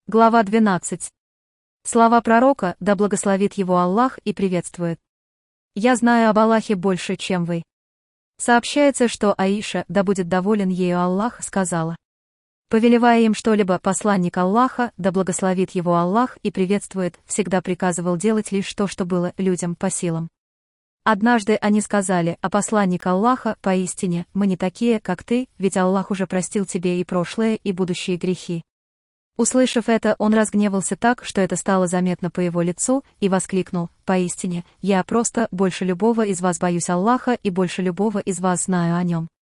Глава 12. Слова пророка, да благословит его Аллах и приветствует. Я знаю об Аллахе больше, чем вы. Сообщается, что Аиша, да будет доволен ею Аллах, сказала. Повелевая им что-либо, посланник Аллаха, да благословит его Аллах и приветствует, всегда приказывал делать лишь то, что было людям по силам. Однажды они сказали, а посланник Аллаха, поистине, мы не такие, как ты, ведь Аллах уже простил тебе и прошлые, и будущие грехи. Услышав это, он разгневался так, что это стало заметно по его лицу, и воскликнул: «Поистине, я просто больше любого из вас боюсь Аллаха и больше любого из вас знаю о нем».